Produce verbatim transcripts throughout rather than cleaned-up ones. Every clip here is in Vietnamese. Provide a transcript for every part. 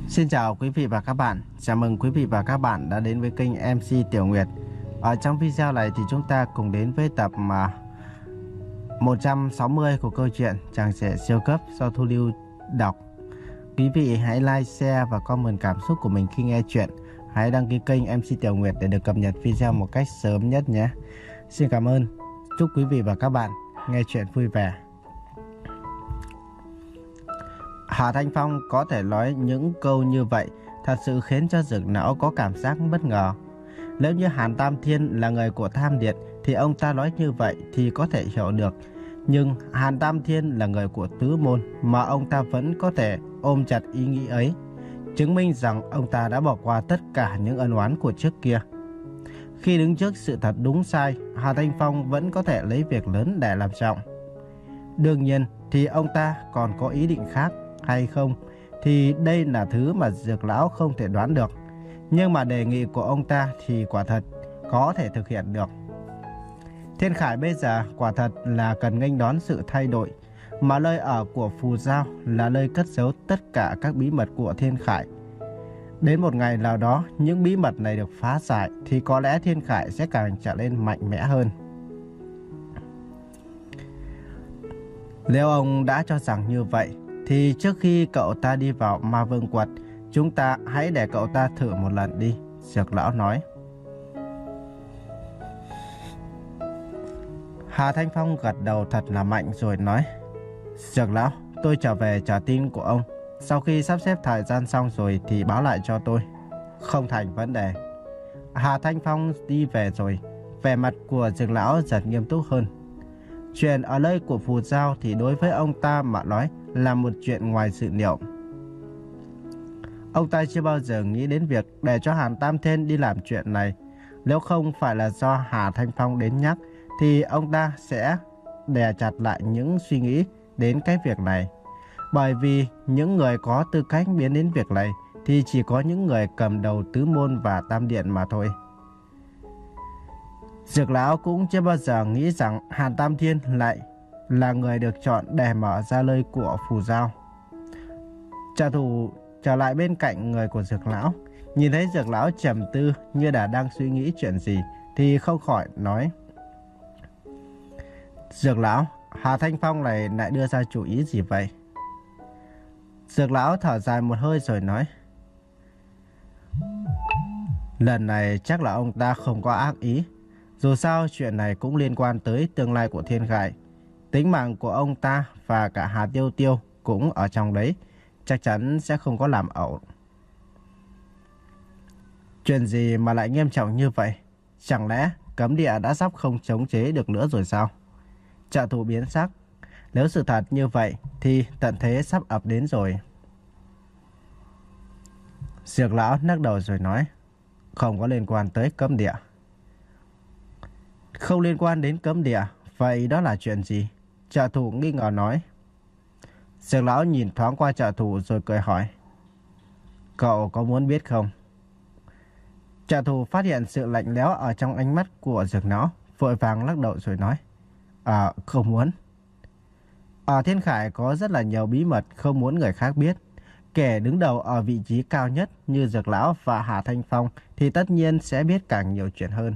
Xin chào quý vị và các bạn. Chào mừng quý vị và các bạn đã đến với kênh em xê Tiểu Nguyệt. Ở trong video này thì chúng ta cùng đến với tập mà một trăm sáu mươi của câu chuyện Chàng Trẻ Siêu Cấp do Thu Lưu đọc. Quý vị hãy like, share và comment cảm xúc của mình khi nghe chuyện. Hãy đăng ký kênh em xê Tiểu Nguyệt để được cập nhật video một cách sớm nhất nhé. Xin cảm ơn. Chúc quý vị và các bạn nghe chuyện vui vẻ. Hà Thanh Phong có thể nói những câu như vậy thật sự khiến cho Dược Lão có cảm giác bất ngờ. Nếu như Hàn Tam Thiên là người của Tham Điện thì ông ta nói như vậy thì có thể hiểu được. Nhưng Hàn Tam Thiên là người của Tứ Môn mà ông ta vẫn có thể ôm chặt ý nghĩ ấy, chứng minh rằng ông ta đã bỏ qua tất cả những ân oán của trước kia. Khi đứng trước sự thật đúng sai, Hà Thanh Phong vẫn có thể lấy việc lớn để làm trọng. Đương nhiên thì ông ta còn có ý định khác hay không thì đây là thứ mà Dược Lão không thể đoán được. Nhưng mà đề nghị của ông ta thì quả thật có thể thực hiện được. Thiên Khải bây giờ quả thật là cần nghênh đón sự thay đổi, mà nơi ở của Phù Giao là nơi cất giấu tất cả các bí mật của Thiên Khải. Đến một ngày nào đó những bí mật này được phá giải thì có lẽ Thiên Khải sẽ càng trở nên mạnh mẽ hơn. Nếu ông đã cho rằng như vậy thì trước khi cậu ta đi vào Ma Vương Quật, chúng ta hãy để cậu ta thử một lần đi, Dược Lão nói. Hà Thanh Phong gật đầu thật là mạnh rồi nói: Dược Lão, tôi trở về chờ tin của ông. Sau khi sắp xếp thời gian xong rồi thì báo lại cho tôi. Không thành vấn đề. Hà Thanh Phong đi về rồi, vẻ mặt của Dược Lão dần nghiêm túc hơn. Chuyện ở nơi của Phù Giao thì đối với ông ta mà nói là một chuyện ngoài dự liệu. Ông ta chưa bao giờ nghĩ đến việc để cho Hàn Tam Thiên đi làm chuyện này. Nếu không phải là do Hà Thanh Phong đến nhắc thì ông ta sẽ đè chặt lại những suy nghĩ đến cái việc này. Bởi vì những người có tư cách biến đến việc này thì chỉ có những người cầm đầu Tứ Môn và Tam Điện mà thôi. Dược Lão cũng chưa bao giờ nghĩ rằng Hàn Tam Thiên lại là người được chọn để mở ra lời của Phù Giao. Trả thù trở lại bên cạnh người của Dược Lão, nhìn thấy Dược Lão trầm tư như đã đang suy nghĩ chuyện gì thì không khỏi nói: Dược Lão, Hà Thanh Phong này lại đưa ra chủ ý gì vậy? Dược Lão thở dài một hơi rồi nói: Lần này chắc là ông ta không có ác ý. Dù sao chuyện này cũng liên quan tới tương lai của Thiên Khải. Tính mạng của ông ta và cả Hà Tiêu Tiêu cũng ở trong đấy, chắc chắn sẽ không có làm ẩu. Chuyện gì mà lại nghiêm trọng như vậy? Chẳng lẽ cấm địa đã sắp không chống chế được nữa rồi sao? Trợ thủ biến sắc. Nếu sự thật như vậy thì tận thế sắp ập đến rồi. Dược Lão nắc đầu rồi nói: Không có liên quan tới cấm địa. Không liên quan đến cấm địa, vậy đó là chuyện gì? Trợ thủ nghi ngờ nói. Dược Lão nhìn thoáng qua trợ thủ rồi cười hỏi: Cậu có muốn biết không? Trợ thủ phát hiện sự lạnh lẽo ở trong ánh mắt của Dược Lão, vội vàng lắc đầu rồi nói: À, không muốn. Ở Thiên Khải có rất là nhiều bí mật không muốn người khác biết. Kẻ đứng đầu ở vị trí cao nhất như Dược Lão và Hà Thanh Phong thì tất nhiên sẽ biết càng nhiều chuyện hơn.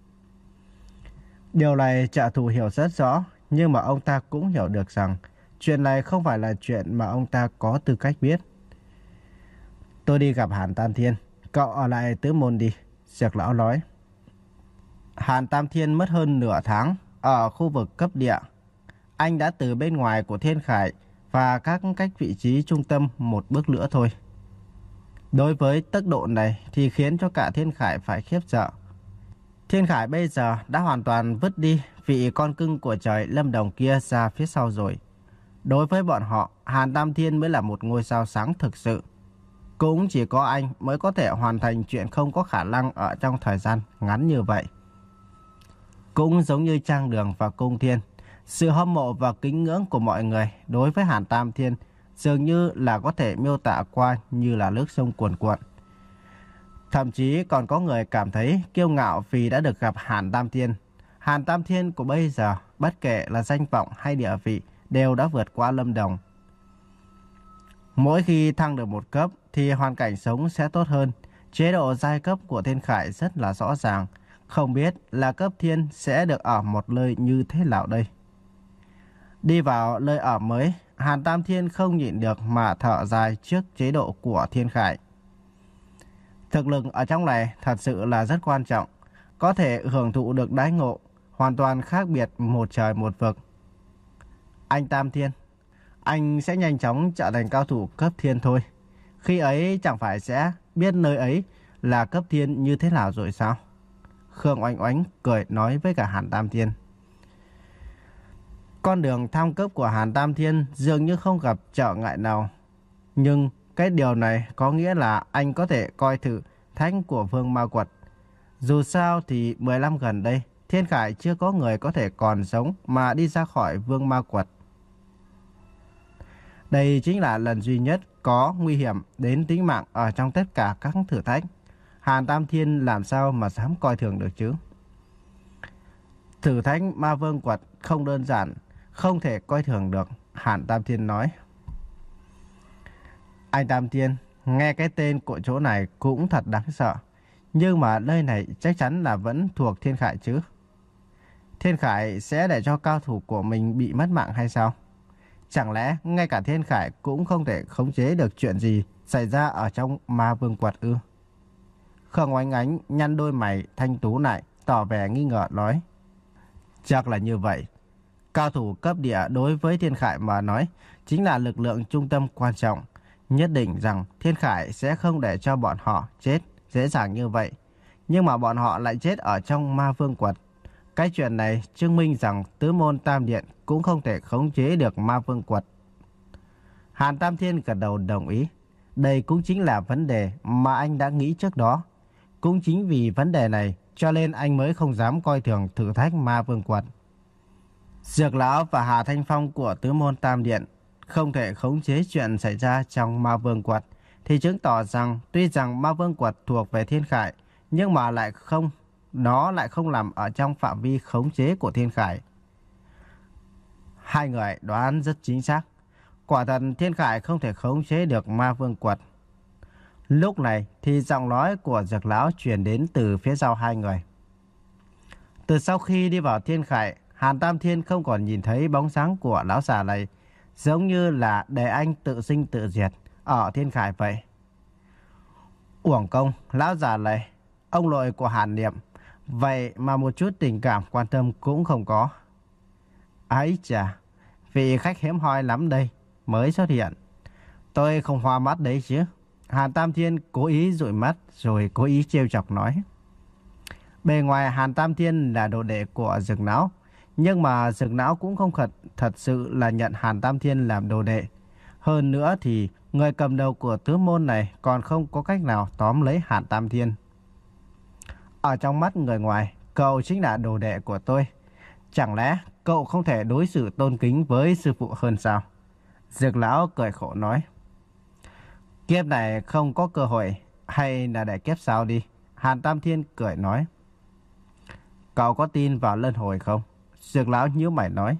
Điều này trợ thủ hiểu rất rõ, nhưng mà ông ta cũng hiểu được rằng chuyện này không phải là chuyện mà ông ta có tư cách biết. Tôi đi gặp Hàn Tam Thiên, cậu ở lại Tứ Môn đi, Dược Lão nói. Hàn Tam Thiên mất hơn nửa tháng ở khu vực cấp địa. Anh đã từ bên ngoài của Thiên Khải và các cách vị trí trung tâm một bước nữa thôi. Đối với tốc độ này thì khiến cho cả Thiên Khải phải khiếp sợ. Thiên Khải bây giờ đã hoàn toàn vứt đi vị con cưng của trời Lâm Đồng kia ra phía sau rồi. Đối với bọn họ, Hàn Tam Thiên mới là một ngôi sao sáng thực sự. Cũng chỉ có anh mới có thể hoàn thành chuyện không có khả năng ở trong thời gian ngắn như vậy. Cũng giống như Trang Đường và Cung Thiên, sự hâm mộ và kính ngưỡng của mọi người đối với Hàn Tam Thiên dường như là có thể miêu tả qua như là nước sông cuồn cuộn. Thậm chí còn có người cảm thấy kiêu ngạo vì đã được gặp Hàn Tam Thiên. Hàn Tam Thiên của bây giờ, bất kể là danh vọng hay địa vị, đều đã vượt qua Lâm Đồng. Mỗi khi thăng được một cấp thì hoàn cảnh sống sẽ tốt hơn. Chế độ giai cấp của Thiên Khải rất là rõ ràng. Không biết là cấp thiên sẽ được ở một nơi như thế nào đây. Đi vào nơi ở mới, Hàn Tam Thiên không nhịn được mà thở dài trước chế độ của Thiên Khải. Thực lực ở trong này thật sự là rất quan trọng. Có thể hưởng thụ được đãi ngộ, hoàn toàn khác biệt một trời một vực. Anh Tam Thiên, anh sẽ nhanh chóng trở thành cao thủ cấp thiên thôi. Khi ấy chẳng phải sẽ biết nơi ấy là cấp thiên như thế nào rồi sao? Khương Oanh Oánh cười nói với cả Hàn Tam Thiên. Con đường thăng cấp của Hàn Tam Thiên dường như không gặp trở ngại nào. Nhưng cái điều này có nghĩa là anh có thể coi thử thánh của Vương Ma Quật. Dù sao thì mười năm gần đây, Thiên Khải chưa có người có thể còn sống mà đi ra khỏi Vương Ma Quật. Đây chính là lần duy nhất có nguy hiểm đến tính mạng ở trong tất cả các thử thách. Hàn Tam Thiên làm sao mà dám coi thường được chứ? Thử thách Ma Vương Quật không đơn giản, không thể coi thường được, Hàn Tam Thiên nói. Anh Tam Thiên, nghe cái tên của chỗ này cũng thật đáng sợ. Nhưng mà nơi này chắc chắn là vẫn thuộc Thiên Khải chứ. Thiên Khải sẽ để cho cao thủ của mình bị mất mạng hay sao? Chẳng lẽ ngay cả Thiên Khải cũng không thể khống chế được chuyện gì xảy ra ở trong Ma Vương Quật ư? Khương Oanh Ánh nhăn đôi mày thanh tú lại, tỏ vẻ nghi ngờ nói. Chắc là như vậy. Cao thủ cấp địa đối với Thiên Khải mà nói chính là lực lượng trung tâm quan trọng. Nhất định rằng Thiên Khải sẽ không để cho bọn họ chết dễ dàng như vậy. Nhưng mà bọn họ lại chết ở trong Ma Vương Quật. Cái chuyện này chứng minh rằng tứ môn tam điện cũng không thể khống chế được Ma Vương Quật. Hàn Tam Thiên gật đầu đồng ý. Đây cũng chính là vấn đề mà anh đã nghĩ trước đó. Cũng chính vì vấn đề này cho nên anh mới không dám coi thường thử thách Ma Vương Quật. Dược Lão và Hà Thanh Phong của tứ môn tam điện không thể khống chế chuyện xảy ra trong Ma Vương Quật, thì chứng tỏ rằng tuy rằng Ma Vương Quật thuộc về Thiên Khải, nhưng mà lại không, nó lại không nằm ở trong phạm vi khống chế của Thiên Khải. Hai người đoán rất chính xác. Quả thật Thiên Khải không thể khống chế được Ma Vương Quật. Lúc này thì giọng nói của Dược Lão truyền đến từ phía sau hai người. Từ sau khi đi vào Thiên Khải, Hàn Tam Thiên không còn nhìn thấy bóng dáng của lão già này, giống như là để anh tự sinh tự diệt ở Thiên Khải vậy. Uổng công, lão già này, ông nội của Hàn Niệm, vậy mà một chút tình cảm quan tâm cũng không có. Ấy chà, vị khách hiếm hoi lắm đây, mới xuất hiện. Tôi không hoa mắt đấy chứ. Hàn Tam Thiên cố ý dụi mắt rồi cố ý trêu chọc nói. Bề ngoài Hàn Tam Thiên là đồ đệ của Dược Não, nhưng mà Dược Não cũng không thật, thật sự là nhận Hàn Tam Thiên làm đồ đệ. Hơn nữa thì người cầm đầu của tứ môn này còn không có cách nào tóm lấy Hàn Tam Thiên. Ở trong mắt người ngoài, cậu chính là đồ đệ của tôi. Chẳng lẽ cậu không thể đối xử tôn kính với sư phụ hơn sao? Dược Lão cười khổ nói. Kiếp này không có cơ hội, hay là để kiếp sau đi? Hàn Tam Thiên cười nói. Cậu có tin vào luân hồi không? Dược Lão nhíu mày nói.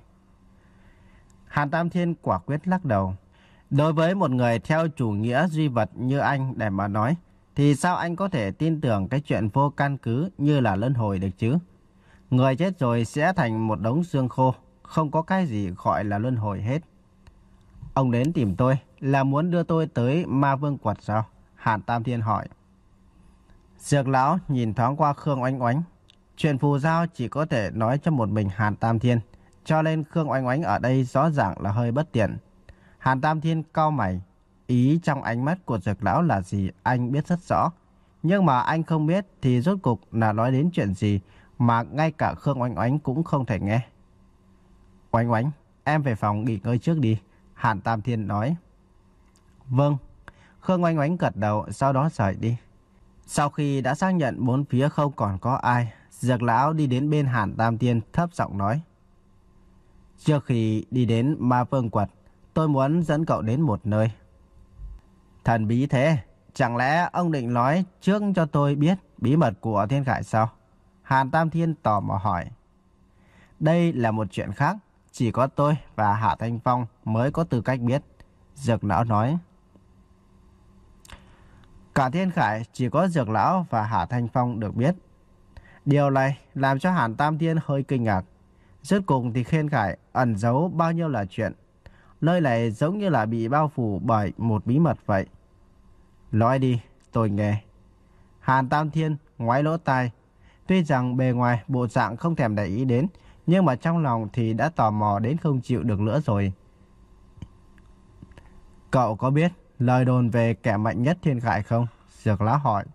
Hàn Tam Thiên quả quyết lắc đầu. Đối với một người theo chủ nghĩa duy vật như anh để mà nói, thì sao anh có thể tin tưởng cái chuyện vô căn cứ như là luân hồi được chứ? Người chết rồi sẽ thành một đống xương khô, không có cái gì gọi là luân hồi hết. Ông đến tìm tôi là muốn đưa tôi tới Ma Vương Quật sao? Hàn Tam Thiên hỏi. Dược Lão nhìn thoáng qua Khương Oanh Oánh. Chuyện phù giao chỉ có thể nói cho một mình Hàn Tam Thiên, cho nên Khương Oanh Oánh ở đây rõ ràng là hơi bất tiện. Hàn Tam Thiên cau mày, ý trong ánh mắt của Dược Lão là gì anh biết rất rõ. Nhưng mà anh không biết thì rốt cục là nói đến chuyện gì mà ngay cả Khương Oanh Oánh cũng không thể nghe. Oanh Oánh, em về phòng nghỉ ngơi trước đi, Hàn Tam Thiên nói. Vâng. Khương Oanh Oánh gật đầu, sau đó rời đi. Sau khi đã xác nhận bốn phía không còn có ai, Dược Lão đi đến bên Hàn Tam Thiên thấp giọng nói. Trước khi đi đến Ma Vương Quật, tôi muốn dẫn cậu đến một nơi. Thần bí thế, chẳng lẽ ông định nói trước cho tôi biết bí mật của Thiên Khải sao? Hàn Tam Thiên tò mò hỏi. Đây là một chuyện khác, chỉ có tôi và Hạ Thanh Phong mới có tư cách biết. Dược Lão nói. Cả thiên khải chỉ có Dược lão và Hạ Thanh Phong được biết. Điều này làm cho Hàn Tam Thiên hơi kinh ngạc. Rốt cùng thì thiên khải ẩn giấu bao nhiêu là chuyện. Nơi này giống như là bị bao phủ bởi một bí mật vậy. Nói đi, tôi nghe. Hàn Tam Thiên ngoái lỗ tai. Tuy rằng bề ngoài bộ dạng không thèm để ý đến, nhưng mà trong lòng thì đã tò mò đến không chịu được nữa rồi. Cậu có biết lời đồn về kẻ mạnh nhất thiên khải không? Dược lão hỏi.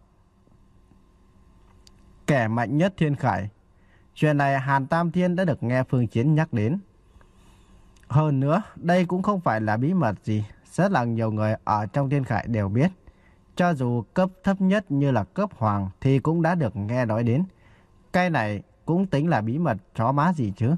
Kẻ mạnh nhất thiên khải? Chuyện này Hàn Tam Thiên đã được nghe Phương Chiến nhắc đến. Hơn nữa, đây cũng không phải là bí mật gì. Rất là nhiều người ở trong thiên khải đều biết. Cho dù cấp thấp nhất như là cấp hoàng thì cũng đã được nghe nói đến. Cái này cũng tính là bí mật chó má gì chứ.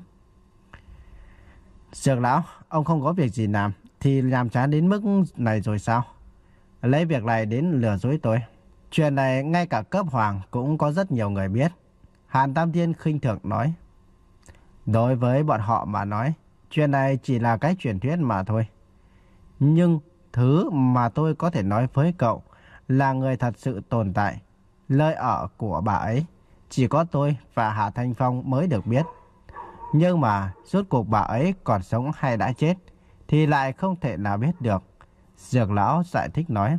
Dược lão, ông không có việc gì làm thì làm chán đến mức này rồi sao? Lấy việc này đến lừa dối tôi. Chuyện này ngay cả cấp hoàng cũng có rất nhiều người biết. Hàn Tam Thiên khinh thường nói. Đối với bọn họ mà nói, chuyện này chỉ là cái truyền thuyết mà thôi. Nhưng thứ mà tôi có thể nói với cậu là người thật sự tồn tại. Nơi ở của bà ấy chỉ có tôi và Hạ Thanh Phong mới được biết. Nhưng mà rốt cuộc bà ấy còn sống hay đã chết thì lại không thể nào biết được. Dược lão giải thích nói.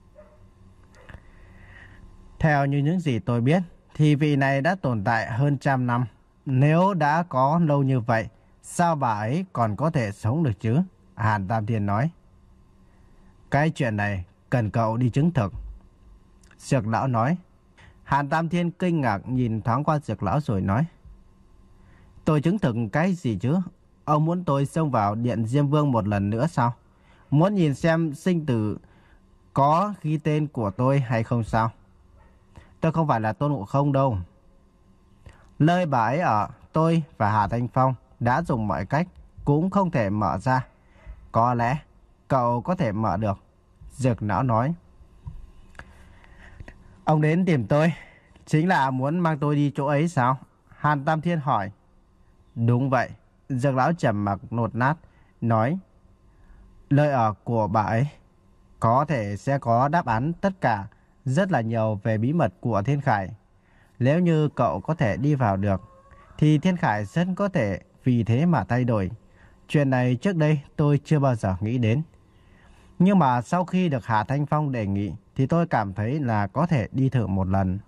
Theo như những gì tôi biết thì vị này đã tồn tại hơn trăm năm. Nếu đã có lâu như vậy, sao bà ấy còn có thể sống được chứ? Hàn Tam Thiên nói. Cái chuyện này cần cậu đi chứng thực. Dược lão nói. Hàn Tam Thiên kinh ngạc nhìn thoáng qua Dược lão rồi nói. Tôi chứng thực cái gì chứ? Ông muốn tôi xông vào điện Diêm Vương một lần nữa sao? Muốn nhìn xem sinh tử có ghi tên của tôi hay không sao? Tôi không phải là Tôn Ngộ Không đâu. Nơi bà ấy ở, tôi và Hà Thanh Phong đã dùng mọi cách cũng không thể mở ra. Có lẽ cậu có thể mở được. Dược lão nói. Ông đến tìm tôi chính là muốn mang tôi đi chỗ ấy sao? Hàn Tam Thiên hỏi. Đúng vậy. Dược lão trầm mặc nột nát nói. Nơi ở của bà ấy có thể sẽ có đáp án tất cả rất là nhiều về bí mật của thiên khải. Nếu như cậu có thể đi vào được thì thiên khải rất có thể vì thế mà thay đổi. Chuyện này trước đây tôi chưa bao giờ nghĩ đến. Nhưng mà sau khi được Hà Thanh Phong đề nghị thì tôi cảm thấy là có thể đi thử một lần.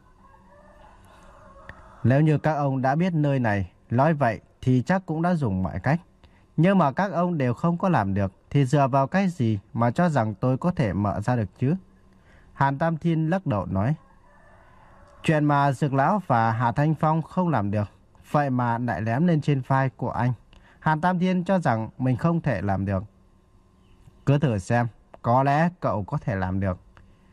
Nếu như các ông đã biết nơi này, nói vậy thì chắc cũng đã dùng mọi cách. Nhưng mà các ông đều không có làm được thì dựa vào cái gì mà cho rằng tôi có thể mở ra được chứ? Hàn Tam Thiên lắc đầu nói. Chuyện mà Dược lão và Hà Thanh Phong không làm được, vậy mà lại ném lên trên vai của anh. Hàn Tam Thiên cho rằng mình không thể làm được. Cứ thử xem, có lẽ cậu có thể làm được.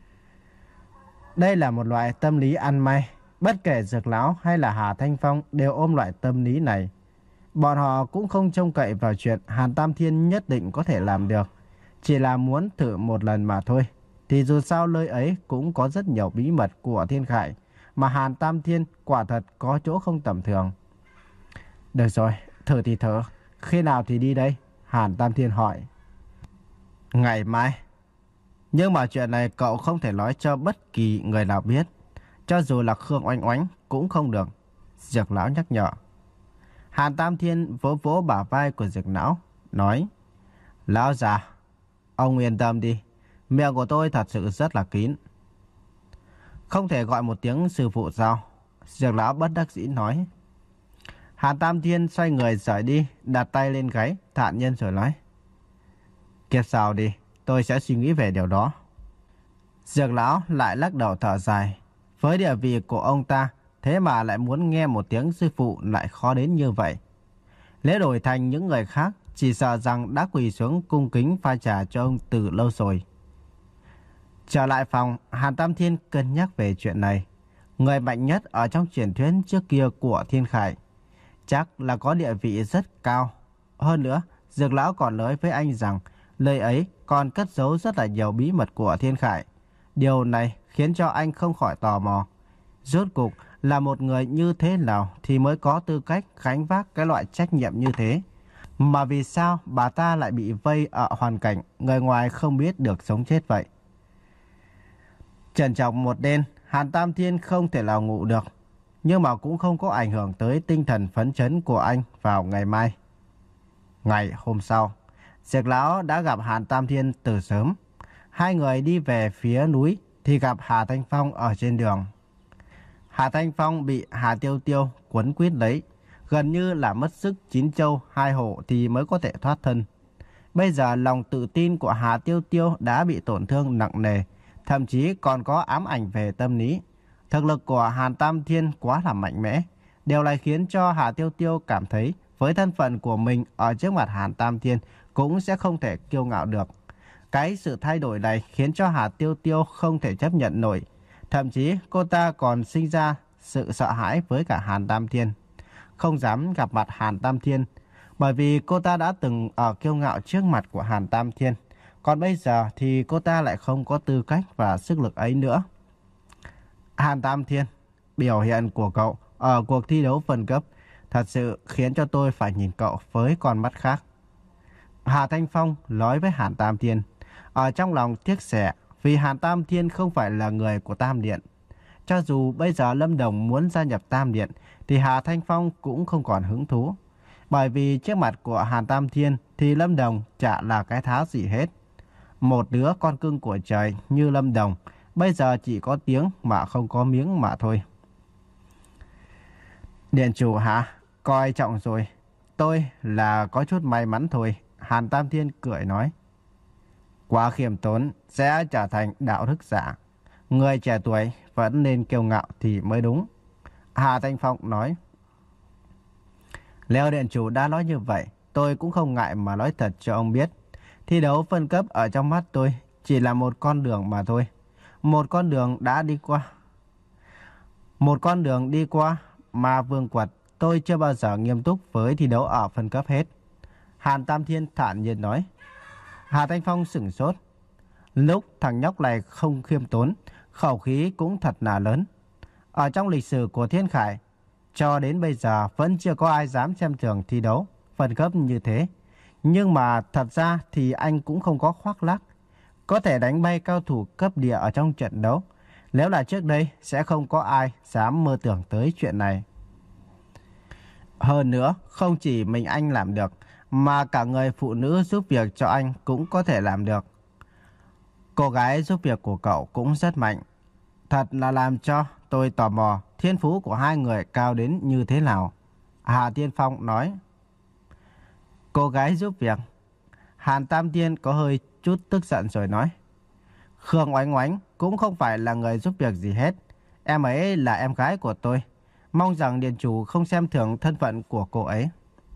Đây là một loại tâm lý ăn may. Bất kể Dược lão hay là Hà Thanh Phong đều ôm loại tâm lý này. Bọn họ cũng không trông cậy vào chuyện Hàn Tam Thiên nhất định có thể làm được. Chỉ là muốn thử một lần mà thôi. Thì dù sao nơi ấy cũng có rất nhiều bí mật của thiên khải. Mà Hàn Tam Thiên quả thật có chỗ không tầm thường. Được rồi, thử thì thử. Khi nào thì đi đây? Hàn Tam Thiên hỏi. Ngày mai. Nhưng mà chuyện này cậu không thể nói cho bất kỳ người nào biết. Cho dù là Khương Oanh Oánh cũng không được. Dược lão nhắc nhở. Hàn Tam Thiên vỗ vỗ bả vai của Dược lão, nói. Lão già, ông yên tâm đi. Miệng của tôi thật sự rất là kín. Không thể gọi một tiếng sư phụ sao? Dược lão bất đắc dĩ nói. Hàn Tam Thiên xoay người rời đi, đặt tay lên gáy, thản nhiên rồi nói. Kiếp sau đi, tôi sẽ suy nghĩ về điều đó. Dược lão lại lắc đầu thở dài. Với địa vị của ông ta, thế mà lại muốn nghe một tiếng sư phụ lại khó đến như vậy. Nếu đổi thành những người khác, chỉ sợ rằng đã quỳ xuống cung kính pha trà cho ông từ lâu rồi. Trở lại phòng, Hàn Tam Thiên cân nhắc về chuyện này. Người mạnh nhất ở trong truyền thuyết trước kia của thiên khải chắc là có địa vị rất cao. Hơn nữa, Dược lão còn nói với anh rằng nơi ấy còn cất giấu rất là nhiều bí mật của thiên khải. Điều này khiến cho anh không khỏi tò mò. Rốt cuộc là một người như thế nào thì mới có tư cách gánh vác cái loại trách nhiệm như thế. Mà vì sao bà ta lại bị vây ở hoàn cảnh người ngoài không biết được sống chết vậy? Trần trọng một đêm, Hàn Tam Thiên không thể nào ngủ được, nhưng mà cũng không có ảnh hưởng tới tinh thần phấn chấn của anh vào ngày mai. Ngày hôm sau, Dược lão đã gặp Hàn Tam Thiên từ sớm. Hai người đi về phía núi thì gặp Hà Thanh Phong ở trên đường. Hà Thanh Phong bị Hà Tiêu Tiêu quấn quýt lấy, gần như là mất sức chín châu hai hổ thì mới có thể thoát thân. Bây giờ lòng tự tin của Hà Tiêu Tiêu đã bị tổn thương nặng nề, thậm chí còn có ám ảnh về tâm lý. Thực lực của Hàn Tam Thiên quá là mạnh mẽ. Điều này khiến cho Hà Tiêu Tiêu cảm thấy với thân phận của mình ở trước mặt Hàn Tam Thiên cũng sẽ không thể kiêu ngạo được. Cái sự thay đổi này khiến cho Hà Tiêu Tiêu không thể chấp nhận nổi. Thậm chí cô ta còn sinh ra sự sợ hãi với cả Hàn Tam Thiên, không dám gặp mặt Hàn Tam Thiên, bởi vì cô ta đã từng ở kiêu ngạo trước mặt của Hàn Tam Thiên. Còn bây giờ thì cô ta lại không có tư cách và sức lực ấy nữa. Hàn Tam Thiên, biểu hiện của cậu ở cuộc thi đấu phân cấp thật sự khiến cho tôi phải nhìn cậu với con mắt khác. Hà Thanh Phong nói với Hàn Tam Thiên, ở trong lòng tiếc rẻ vì Hàn Tam Thiên không phải là người của Tam Điện. Cho dù bây giờ Lâm Đồng muốn gia nhập Tam Điện thì Hà Thanh Phong cũng không còn hứng thú. Bởi vì trước mặt của Hàn Tam Thiên thì Lâm Đồng chả là cái thá gì hết. Một đứa con cưng của trời như Lâm Đồng bây giờ chỉ có tiếng mà không có miếng mà thôi. Điện chủ hả? Coi trọng rồi. Tôi là có chút may mắn thôi. Hàn Tam Thiên cười nói. Quá khiêm tốn sẽ trở thành đạo đức giả. Người trẻ tuổi vẫn nên kiêu ngạo thì mới đúng. Hà Thanh Phong nói. Nếu điện chủ đã nói như vậy, tôi cũng không ngại mà nói thật cho ông biết. Thi đấu phân cấp ở trong mắt tôi chỉ là một con đường mà thôi. Một con đường đã đi qua. Một con đường đi qua mà vương quật, tôi chưa bao giờ nghiêm túc với thi đấu ở phân cấp hết. Hàn Tam Thiên thản nhiên nói. Hà Thanh Phong sửng sốt. Lúc thằng nhóc này không khiêm tốn, khẩu khí cũng thật là lớn. Ở trong lịch sử của Thiên Khải, cho đến bây giờ vẫn chưa có ai dám xem thường thi đấu phân cấp như thế. Nhưng mà thật ra thì anh cũng không có khoác lác. Có thể đánh bay cao thủ cấp địa ở trong trận đấu. Nếu là trước đây sẽ không có ai dám mơ tưởng tới chuyện này. Hơn nữa, không chỉ mình anh làm được, mà cả người phụ nữ giúp việc cho anh cũng có thể làm được. Cô gái giúp việc của cậu cũng rất mạnh. Thật là làm cho tôi tò mò thiên phú của hai người cao đến như thế nào. Hà Tiên Phong nói. Cô gái giúp việc. Hàn Tam Thiên có hơi chút tức giận rồi nói. Khương Oánh Oánh cũng không phải là người giúp việc gì hết. Em ấy là em gái của tôi. Mong rằng điện chủ không xem thường thân phận của cô ấy.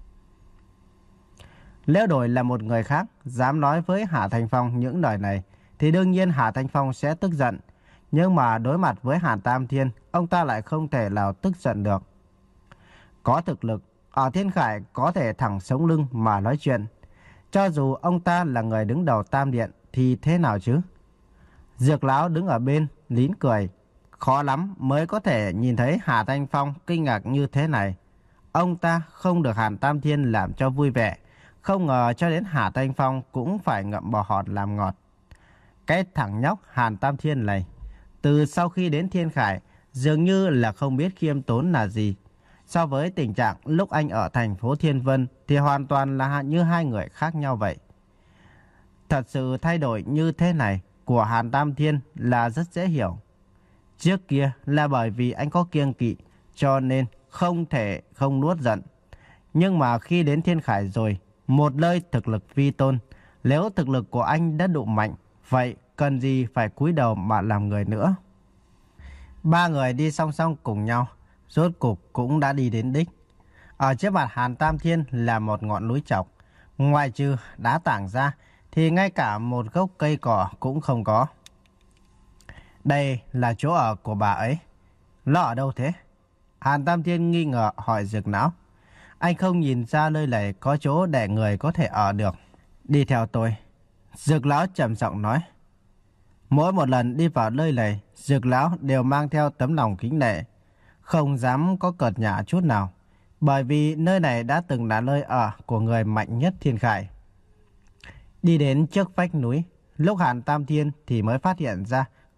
Nếu đổi là một người khác dám nói với Hà Thanh Phong những lời này thì đương nhiên Hà Thanh Phong sẽ tức giận. Nhưng mà đối mặt với Hàn Tam Thiên, ông ta lại không thể nào tức giận được. Có thực lực, ở Thiên Khải có thể thẳng sống lưng mà nói chuyện. Cho dù ông ta là người đứng đầu Tam Điện thì thế nào chứ? Dược lão đứng ở bên, nín cười. Khó lắm mới có thể nhìn thấy Hà Thanh Phong kinh ngạc như thế này. Ông ta không được Hàn Tam Thiên làm cho vui vẻ. Không ngờ cho đến Hà Thanh Phong cũng phải ngậm bò hòn làm ngọt. Cái thằng nhóc Hàn Tam Thiên này, từ sau khi đến Thiên Khải, dường như là không biết khiêm tốn là gì. So với tình trạng lúc anh ở thành phố Thiên Vân thì hoàn toàn là như hai người khác nhau vậy. Thật sự thay đổi như thế này của Hàn Tam Thiên là rất dễ hiểu. Trước kia là bởi vì anh có kiêng kỵ cho nên không thể không nuốt giận. Nhưng mà khi đến Thiên Khải rồi, một nơi thực lực vi tôn, nếu thực lực của anh đã đủ mạnh, vậy cần gì phải cúi đầu mà làm người nữa. Ba người đi song song cùng nhau, rốt cục cũng đã đi đến đích. Ở trước mặt Hàn Tam Thiên là một ngọn núi chọc. Ngoài trừ đá tảng ra thì ngay cả một gốc cây cỏ cũng không có. Đây là chỗ ở của bà ấy. Nó ở đâu thế? Hàn Tam Thiên nghi ngờ hỏi Dược lão. Anh không nhìn ra nơi này có chỗ để người có thể ở được. Đi theo tôi. Dược lão trầm giọng nói. Mỗi một lần đi vào nơi này, Dược lão đều mang theo tấm lòng kính nể, không dám có cợt nhả chút nào, bởi vì nơi này đã từng là nơi ở của người mạnh nhất Thiên Khải. Đi đến trước vách núi, lúc Hàn Tam Thiên thì mới phát hiện ra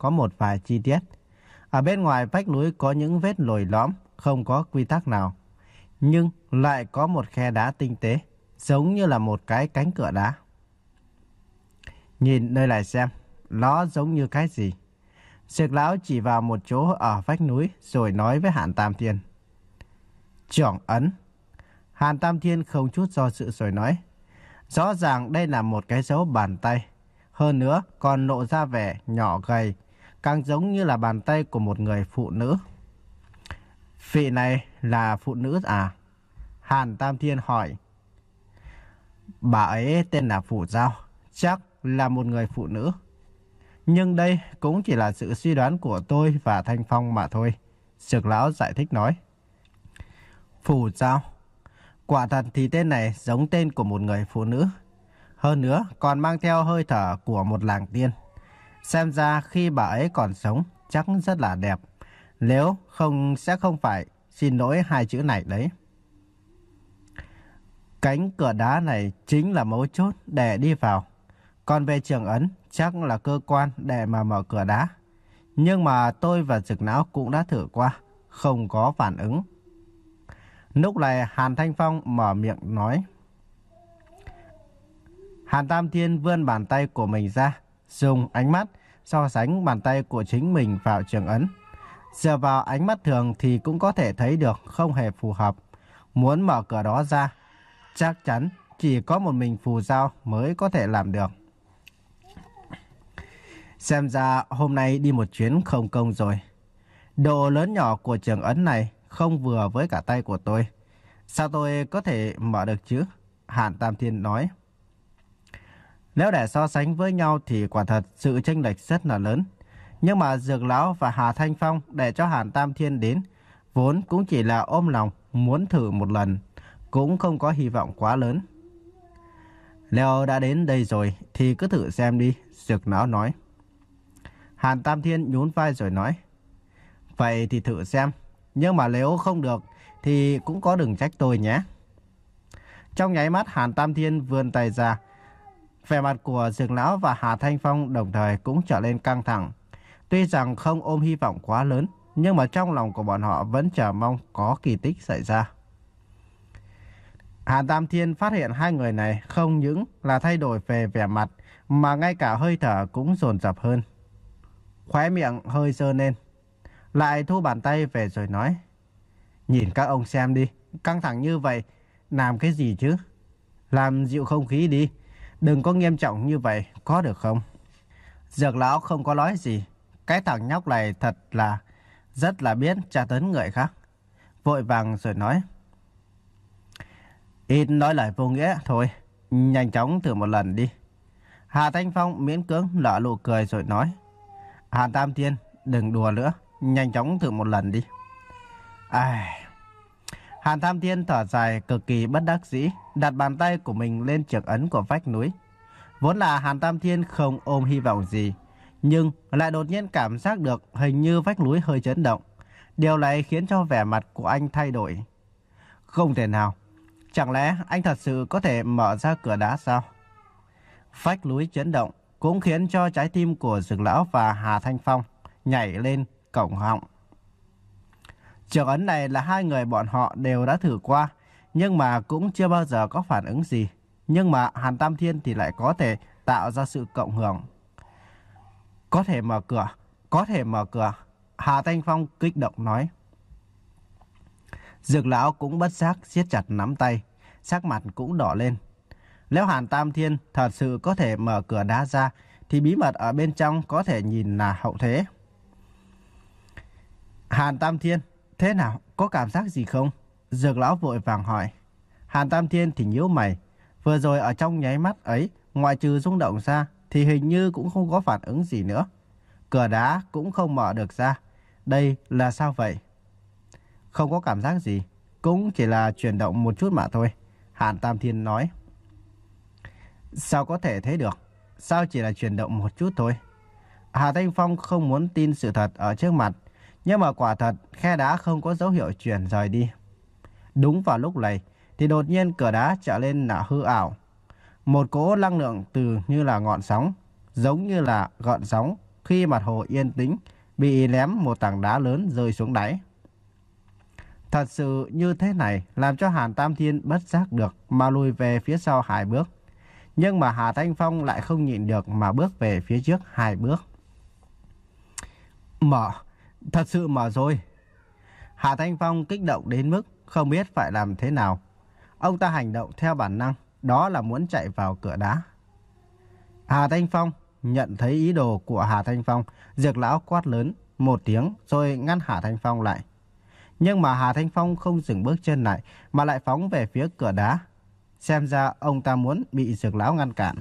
có một vài chi tiết. Ở bên ngoài vách núi có những vết lồi lõm, không có quy tắc nào. Nhưng lại có một khe đá tinh tế, giống như là một cái cánh cửa đá. Nhìn nơi này xem, nó giống như cái gì? Dược lão chỉ vào một chỗ ở vách núi rồi nói với Hàn Tam Thiên. Trưởng ấn. Hàn Tam Thiên không chút do dự rồi nói. Rõ ràng đây là một cái dấu bàn tay. Hơn nữa còn lộ ra vẻ nhỏ gầy, càng giống như là bàn tay của một người phụ nữ. Vị này là phụ nữ à? Hàn Tam Thiên hỏi. Bà ấy tên là Phủ Giao, chắc là một người phụ nữ. Nhưng đây cũng chỉ là sự suy đoán của tôi và Thanh Phong mà thôi. Dược lão giải thích nói. Phủ Giao. Quả thật thì tên này giống tên của một người phụ nữ. Hơn nữa còn mang theo hơi thở của một làng tiên. Xem ra khi bà ấy còn sống chắc rất là đẹp. Nếu không sẽ không phải xin lỗi hai chữ này đấy. Cánh cửa đá này chính là mấu chốt để đi vào. Còn về trường ấn chắc là cơ quan để mà mở cửa đá. Nhưng mà tôi và Dực Lão cũng đã thử qua, không có phản ứng. Lúc này Hàn Thanh Phong mở miệng nói. Hàn Tam Thiên vươn bàn tay của mình ra, dùng ánh mắt so sánh bàn tay của chính mình vào trường ấn. Dựa vào ánh mắt thường thì cũng có thể thấy được không hề phù hợp. Muốn mở cửa đó ra, chắc chắn chỉ có một mình Phù Giao mới có thể làm được. Xem ra hôm nay đi một chuyến không công rồi. Độ lớn nhỏ của trường ấn này không vừa với cả tay của tôi. Sao tôi có thể mở được chứ? Hàn Tam Thiên nói. Nếu để so sánh với nhau thì quả thật sự chênh lệch rất là lớn. Nhưng mà Dược Lão và Hà Thanh Phong để cho Hàn Tam Thiên đến, vốn cũng chỉ là ôm lòng muốn thử một lần, cũng không có hy vọng quá lớn. Nếu đã đến đây rồi thì cứ thử xem đi, Dược Lão nói. Hàn Tam Thiên nhún vai rồi nói. Vậy thì thử xem, nhưng mà nếu không được thì cũng có đừng trách tôi nhé. Trong nháy mắt Hàn Tam Thiên vươn tay ra. Vẻ mặt của Dược Lão và Hà Thanh Phong đồng thời cũng trở lên căng thẳng. Tuy rằng không ôm hy vọng quá lớn, nhưng mà trong lòng của bọn họ vẫn chờ mong có kỳ tích xảy ra. Hàn Tam Thiên phát hiện hai người này không những là thay đổi về vẻ mặt, mà ngay cả hơi thở cũng dồn dập hơn. Khóe miệng hơi giơ lên, lại thu bàn tay về rồi nói. Nhìn các ông xem đi, căng thẳng như vậy, làm cái gì chứ? Làm dịu không khí đi, đừng có nghiêm trọng như vậy, có được không? Dược Lão không có nói gì. Cái thằng nhóc này thật là rất là biết tra tấn người khác. Vội vàng rồi nói. Ít nói lời vô nghĩa thôi, nhanh chóng thử một lần đi. Hà Thanh Phong miễn cưỡng nở nụ cười rồi nói. Hàn Tam Thiên, đừng đùa nữa, nhanh chóng thử một lần đi. Ai... Hàn Tam Thiên thở dài cực kỳ bất đắc dĩ, đặt bàn tay của mình lên trường ấn của vách núi. Vốn là Hàn Tam Thiên không ôm hy vọng gì, nhưng lại đột nhiên cảm giác được hình như vách núi hơi chấn động. Điều này khiến cho vẻ mặt của anh thay đổi. Không thể nào, chẳng lẽ anh thật sự có thể mở ra cửa đá sao? Vách núi chấn động cũng khiến cho trái tim của Dược Lão và Hà Thanh Phong nhảy lên cổng họng. Trường ấn này là hai người bọn họ đều đã thử qua, nhưng mà cũng chưa bao giờ có phản ứng gì. Nhưng mà Hàn Tam Thiên thì lại có thể tạo ra sự cộng hưởng. Có thể mở cửa, có thể mở cửa, Hà Thanh Phong kích động nói. Dược Lão cũng bất giác siết chặt nắm tay, sắc mặt cũng đỏ lên. Nếu Hàn Tam Thiên thật sự có thể mở cửa đá ra, thì bí mật ở bên trong có thể nhìn là hậu thế. Hàn Tam Thiên, thế nào, có cảm giác gì không? Dược Lão vội vàng hỏi. Hàn Tam Thiên thì nhíu mày. Vừa rồi ở trong nháy mắt ấy, ngoại trừ rung động ra, thì hình như cũng không có phản ứng gì nữa. Cửa đá cũng không mở được ra. Đây là sao vậy? Không có cảm giác gì, cũng chỉ là chuyển động một chút mà thôi, Hàn Tam Thiên nói. Sao có thể thế được? Sao chỉ là chuyển động một chút thôi? Hà Thanh Phong không muốn tin sự thật ở trước mặt, nhưng mà quả thật khe đá không có dấu hiệu chuyển rời đi. Đúng vào lúc này thì đột nhiên cửa đá trở lên là hư ảo. Một cỗ năng lượng từ như là ngọn sóng, giống như là gợn sóng, khi mặt hồ yên tĩnh, bị ném một tảng đá lớn rơi xuống đáy. Thật sự như thế này làm cho Hàn Tam Thiên bất giác được mà lùi về phía sau hai bước. Nhưng mà Hà Thanh Phong lại không nhịn được mà bước về phía trước hai bước. Mở, thật sự mở rồi. Hà Thanh Phong kích động đến mức không biết phải làm thế nào. Ông ta hành động theo bản năng, đó là muốn chạy vào cửa đá. Hà Thanh Phong nhận thấy ý đồ của Hà Thanh Phong, Dược lão quát lớn một tiếng rồi ngăn Hà Thanh Phong lại. Nhưng mà Hà Thanh Phong không dừng bước chân lại mà lại phóng về phía cửa đá. Xem ra ông ta muốn bị Dược lão ngăn cản.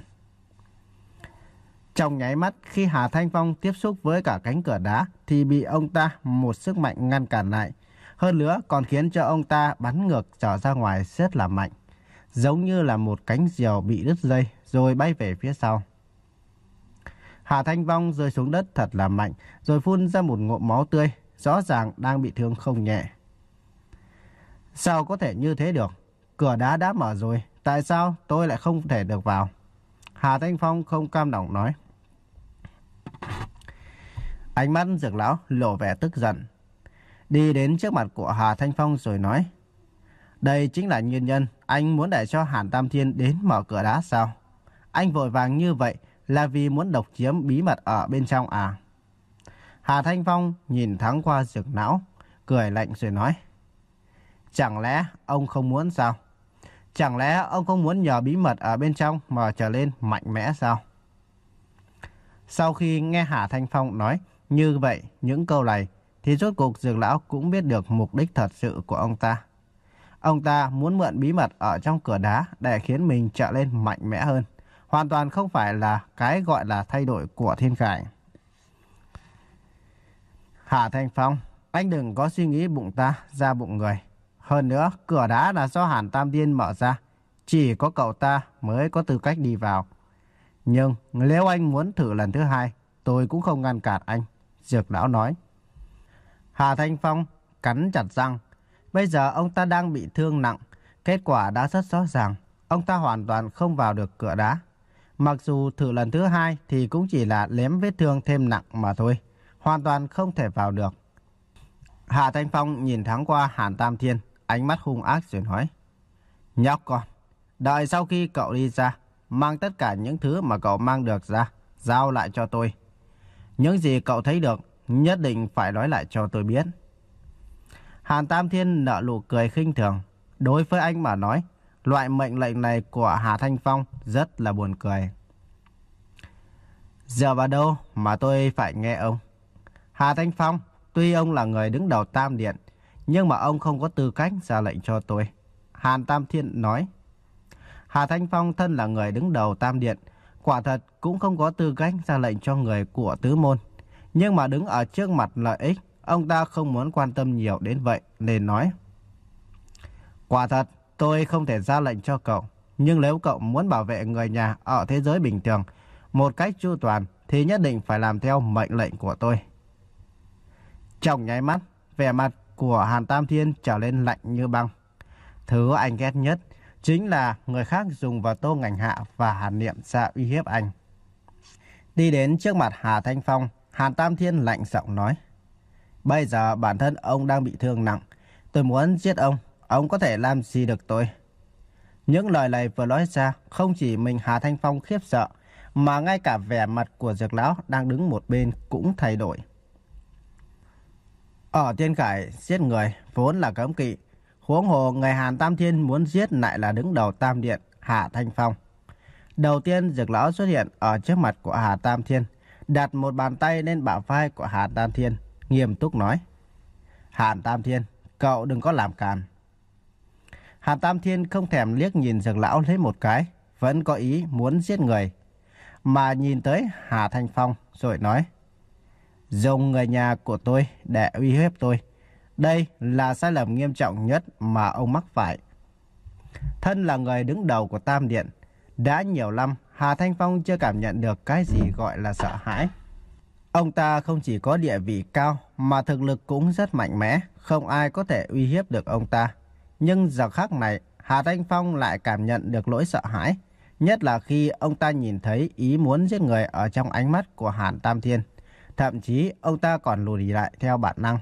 Trong nháy mắt khi Hà Thanh Phong tiếp xúc với cả cánh cửa đá thì bị ông ta một sức mạnh ngăn cản lại. Hơn nữa còn khiến cho ông ta bắn ngược trở ra ngoài rất là mạnh. Giống như là một cánh diều bị đứt dây rồi bay về phía sau. Hà Thanh Phong rơi xuống đất thật là mạnh rồi phun ra một ngụm máu tươi. Rõ ràng đang bị thương không nhẹ. Sao có thể như thế được? Cửa đá đã mở rồi, tại sao tôi lại không thể được vào? Hà Thanh Phong không cam lòng nói. Ánh mắt Dược lão lộ vẻ tức giận. Đi đến trước mặt của Hà Thanh Phong rồi nói. Đây chính là nguyên nhân anh muốn để cho Hàn Tam Thiên đến mở cửa đá sao? Anh vội vàng như vậy là vì muốn độc chiếm bí mật ở bên trong à? Hà Thanh Phong nhìn thoáng qua Dược lão, cười lạnh rồi nói. Chẳng lẽ ông không muốn sao? Chẳng lẽ ông không muốn nhờ bí mật ở bên trong mà trở lên mạnh mẽ sao? Sau khi nghe Hà Thanh Phong nói như vậy những câu này thì rốt cuộc Dược lão cũng biết được mục đích thật sự của ông ta. Ông ta muốn mượn bí mật ở trong cửa đá để khiến mình trở lên mạnh mẽ hơn. Hoàn toàn không phải là cái gọi là thay đổi của thiên khải. Hà Thanh Phong, anh đừng có suy nghĩ bụng ta ra bụng người. Hơn nữa, cửa đá là do Hàn Tam Thiên mở ra. Chỉ có cậu ta mới có tư cách đi vào. Nhưng nếu anh muốn thử lần thứ hai, tôi cũng không ngăn cản anh. Dược lão nói. Hà Thanh Phong cắn chặt răng. Bây giờ ông ta đang bị thương nặng. Kết quả đã rất rõ ràng. Ông ta hoàn toàn không vào được cửa đá. Mặc dù thử lần thứ hai thì cũng chỉ là lém vết thương thêm nặng mà thôi. Hoàn toàn không thể vào được. Hà Thanh Phong nhìn thoáng qua Hàn Tam Thiên, ánh mắt hung ác rồi nói. Nhóc con, đợi sau khi cậu đi ra, mang tất cả những thứ mà cậu mang được ra, giao lại cho tôi. Những gì cậu thấy được, nhất định phải nói lại cho tôi biết. Hàn Tam Thiên nở nụ cười khinh thường. Đối với anh mà nói, loại mệnh lệnh này của Hà Thanh Phong rất là buồn cười. Giờ vào đâu mà tôi phải nghe ông? Hà Thanh Phong, tuy ông là người đứng đầu Tam Điện, nhưng mà ông không có tư cách ra lệnh cho tôi. Hàn Tam Thiên nói. Hà Thanh Phong thân là người đứng đầu Tam Điện, quả thật cũng không có tư cách ra lệnh cho người của tứ môn. Nhưng mà đứng ở trước mặt lợi ích, ông ta không muốn quan tâm nhiều đến vậy nên nói. Quả thật, tôi không thể ra lệnh cho cậu, nhưng nếu cậu muốn bảo vệ người nhà ở thế giới bình thường một cách chu toàn thì nhất định phải làm theo mệnh lệnh của tôi. Trong nháy mắt, vẻ mặt của Hàn Tam Thiên trở lên lạnh như băng. Thứ anh ghét nhất chính là người khác dùng vào Tô Ngành Hạ và Hàn Niệm ra uy hiếp anh. Đi đến trước mặt Hà Thanh Phong, Hàn Tam Thiên lạnh giọng nói. Bây giờ bản thân ông đang bị thương nặng. Tôi muốn giết ông, ông có thể làm gì được tôi? Những lời này vừa nói ra, không chỉ mình Hà Thanh Phong khiếp sợ, mà ngay cả vẻ mặt của Dược lão đang đứng một bên cũng thay đổi. Ở Thiên Khải, giết người vốn là cấm kỵ. Huống hồ người Hàn Tam Thiên muốn giết lại là đứng đầu Tam Điện, Hà Thanh Phong. Đầu tiên Dược lão xuất hiện ở trước mặt của Hà Tam Thiên, đặt một bàn tay lên bả vai của Hà Tam Thiên, nghiêm túc nói. Hàn Tam Thiên, cậu đừng có làm càn. Hàn Tam Thiên không thèm liếc nhìn Dược lão lấy một cái, vẫn có ý muốn giết người. Mà nhìn tới Hà Thanh Phong rồi nói. Dùng người nhà của tôi để uy hiếp tôi. Đây là sai lầm nghiêm trọng nhất mà ông mắc phải. Thân là người đứng đầu của Tam Điện, đã nhiều năm Hà Thanh Phong chưa cảm nhận được cái gì gọi là sợ hãi. Ông ta không chỉ có địa vị cao mà thực lực cũng rất mạnh mẽ, không ai có thể uy hiếp được ông ta. Nhưng giờ khắc này, Hà Thanh Phong lại cảm nhận được nỗi sợ hãi, nhất là khi ông ta nhìn thấy ý muốn giết người ở trong ánh mắt của Hàn Tam Thiên. Thậm chí ông ta còn lùi lại theo bản năng.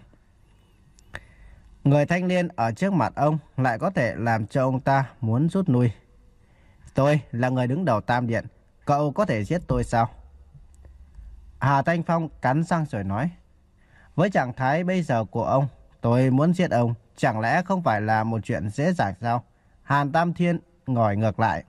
Người thanh niên ở trước mặt ông lại có thể làm cho ông ta muốn rút lui. Tôi là người đứng đầu Tam Điện, cậu có thể giết tôi sao? Hà Thanh Phong cắn răng rồi nói. Với trạng thái bây giờ của ông, tôi muốn giết ông chẳng lẽ không phải là một chuyện dễ dàng sao? Hàn Tam Thiên ngồi ngược lại.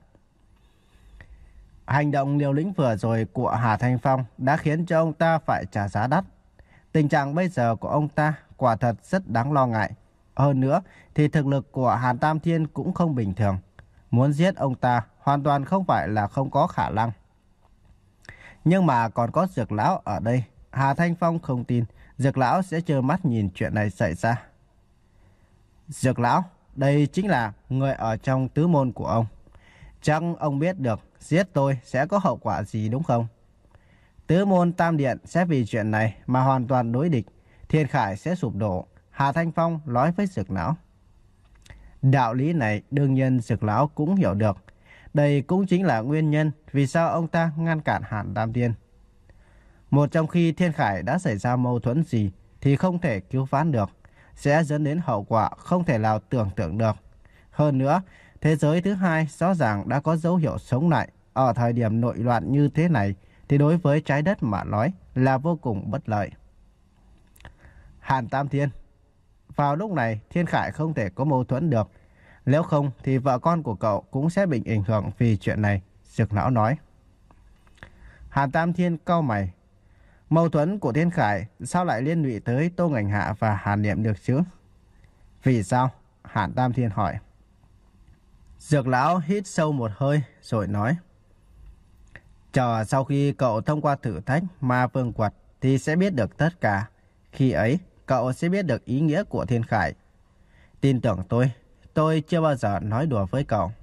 Hành động liều lĩnh vừa rồi của Hà Thanh Phong đã khiến cho ông ta phải trả giá đắt. Tình trạng bây giờ của ông ta quả thật rất đáng lo ngại. Hơn nữa thì thực lực của Hàn Tam Thiên cũng không bình thường. Muốn giết ông ta hoàn toàn không phải là không có khả năng. Nhưng mà còn có Dược Lão ở đây. Hà Thanh Phong không tin Dược Lão sẽ trơ mắt nhìn chuyện này xảy ra. Dược Lão, đây chính là người ở trong tứ môn của ông. Chắc ông biết được giết tôi sẽ có hậu quả gì đúng không? Tứ môn Tam Điện sẽ vì chuyện này mà hoàn toàn đối địch. Thiên Khải sẽ sụp đổ. Hà Thanh Phong nói với Dược Lão. Đạo lý này đương nhiên Dược Lão cũng hiểu được. Đây cũng chính là nguyên nhân vì sao ông ta ngăn cản Hàn Tam Thiên. Một trong khi Thiên Khải đã xảy ra mâu thuẫn gì thì không thể cứu vãn được, sẽ dẫn đến hậu quả không thể nào tưởng tượng được. Hơn nữa, thế giới thứ hai rõ ràng đã có dấu hiệu sống lại. Ở thời điểm nội loạn như thế này thì đối với trái đất mà nói là vô cùng bất lợi. Hàn Tam Thiên. Vào lúc này Thiên Khải không thể có mâu thuẫn được. Nếu không thì vợ con của cậu cũng sẽ bị ảnh hưởng vì chuyện này, Dược Lão nói. Hàn Tam Thiên cau mày. Mâu thuẫn của Thiên Khải sao lại liên lụy tới Tô Ngành Hạ và Hàn Niệm được chứ? Vì sao? Hàn Tam Thiên hỏi. Dược Lão hít sâu một hơi rồi nói. Chờ sau khi cậu thông qua thử thách Ma Vương Quật thì sẽ biết được tất cả. Khi ấy cậu sẽ biết được ý nghĩa của Thiên Khải. Tin tưởng tôi, tôi chưa bao giờ nói đùa với cậu.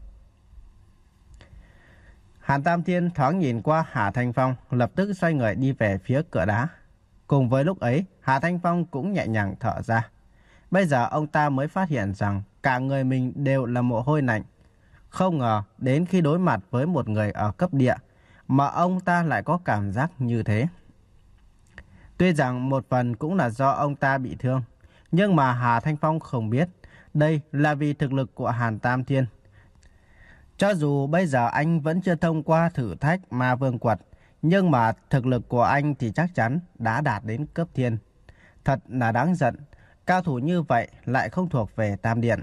Hàn Tam Thiên thoáng nhìn qua Hà Thanh Phong, lập tức xoay người đi về phía cửa đá. Cùng với lúc ấy, Hà Thanh Phong cũng nhẹ nhàng thở ra. Bây giờ ông ta mới phát hiện rằng cả người mình đều là mồ hôi lạnh. Không ngờ đến khi đối mặt với một người ở cấp địa mà ông ta lại có cảm giác như thế. Tuy rằng một phần cũng là do ông ta bị thương, nhưng mà Hà Thanh Phong không biết đây là vì thực lực của Hàn Tam Thiên. Cho dù bây giờ anh vẫn chưa thông qua thử thách Ma Vương Quật, nhưng mà thực lực của anh thì chắc chắn đã đạt đến cấp thiên. Thật là đáng giận, cao thủ như vậy lại không thuộc về Tam Điện.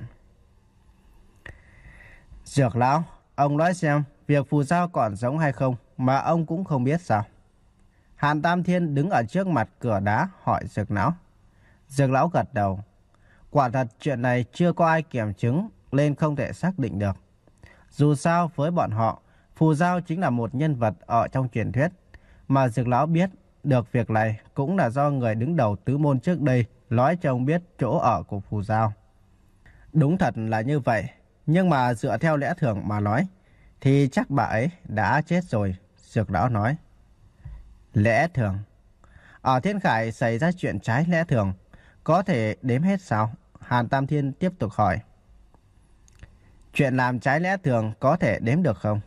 Dược Lão, ông nói xem việc phù giao còn sống hay không mà ông cũng không biết sao? Hàn Tam Thiên đứng ở trước mặt cửa đá hỏi Dược Lão. Dược Lão gật đầu. Quả thật chuyện này chưa có ai kiểm chứng nên không thể xác định được. Dù sao với bọn họ, phù giao chính là một nhân vật ở trong truyền thuyết. Mà Dược Lão biết được việc này cũng là do người đứng đầu tứ môn trước đây nói cho ông biết chỗ ở của phù giao. Đúng thật là như vậy. Nhưng mà dựa theo lẽ thường mà nói thì chắc bà ấy đã chết rồi, Dược Lão nói. Lẽ thường? Ở Thiên Khải xảy ra chuyện trái lẽ thường, có thể đếm hết sao? Hàn Tam Thiên tiếp tục hỏi. Chuyện làm trái lẽ thường có thể đếm được không?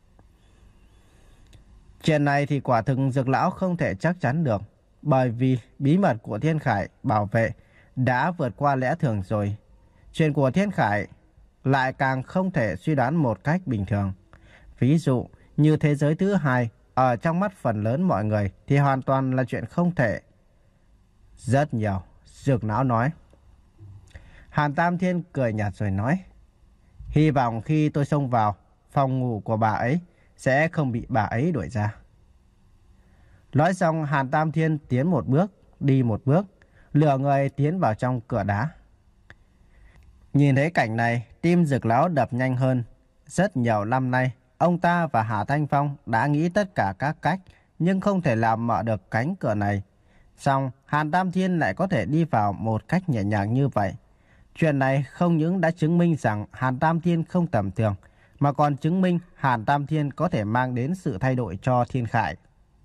Chuyện này thì quả thực Dược Lão không thể chắc chắn được, bởi vì bí mật của Thiên Khải bảo vệ đã vượt qua lẽ thường rồi. Chuyện của Thiên Khải lại càng không thể suy đoán một cách bình thường. Ví dụ như thế giới thứ hai, ở trong mắt phần lớn mọi người thì hoàn toàn là chuyện không thể. Rất nhiều, Dược Lão nói. Hàn Tam Thiên cười nhạt rồi nói. Hy vọng khi tôi xông vào phòng ngủ của bà ấy sẽ không bị bà ấy đuổi ra. Nói xong Hàn Tam Thiên tiến một bước, đi một bước, lừa người tiến vào trong cửa đá. Nhìn thấy cảnh này, tim Dược Lão đập nhanh hơn. Rất nhiều năm nay, ông ta và Hà Thanh Phong đã nghĩ tất cả các cách, nhưng không thể làm mở được cánh cửa này. Xong, Hàn Tam Thiên lại có thể đi vào một cách nhẹ nhàng như vậy. Chuyện này không những đã chứng minh rằng Hàn Tam Thiên không tầm thường, mà còn chứng minh Hàn Tam Thiên có thể mang đến sự thay đổi cho Thiên Khải.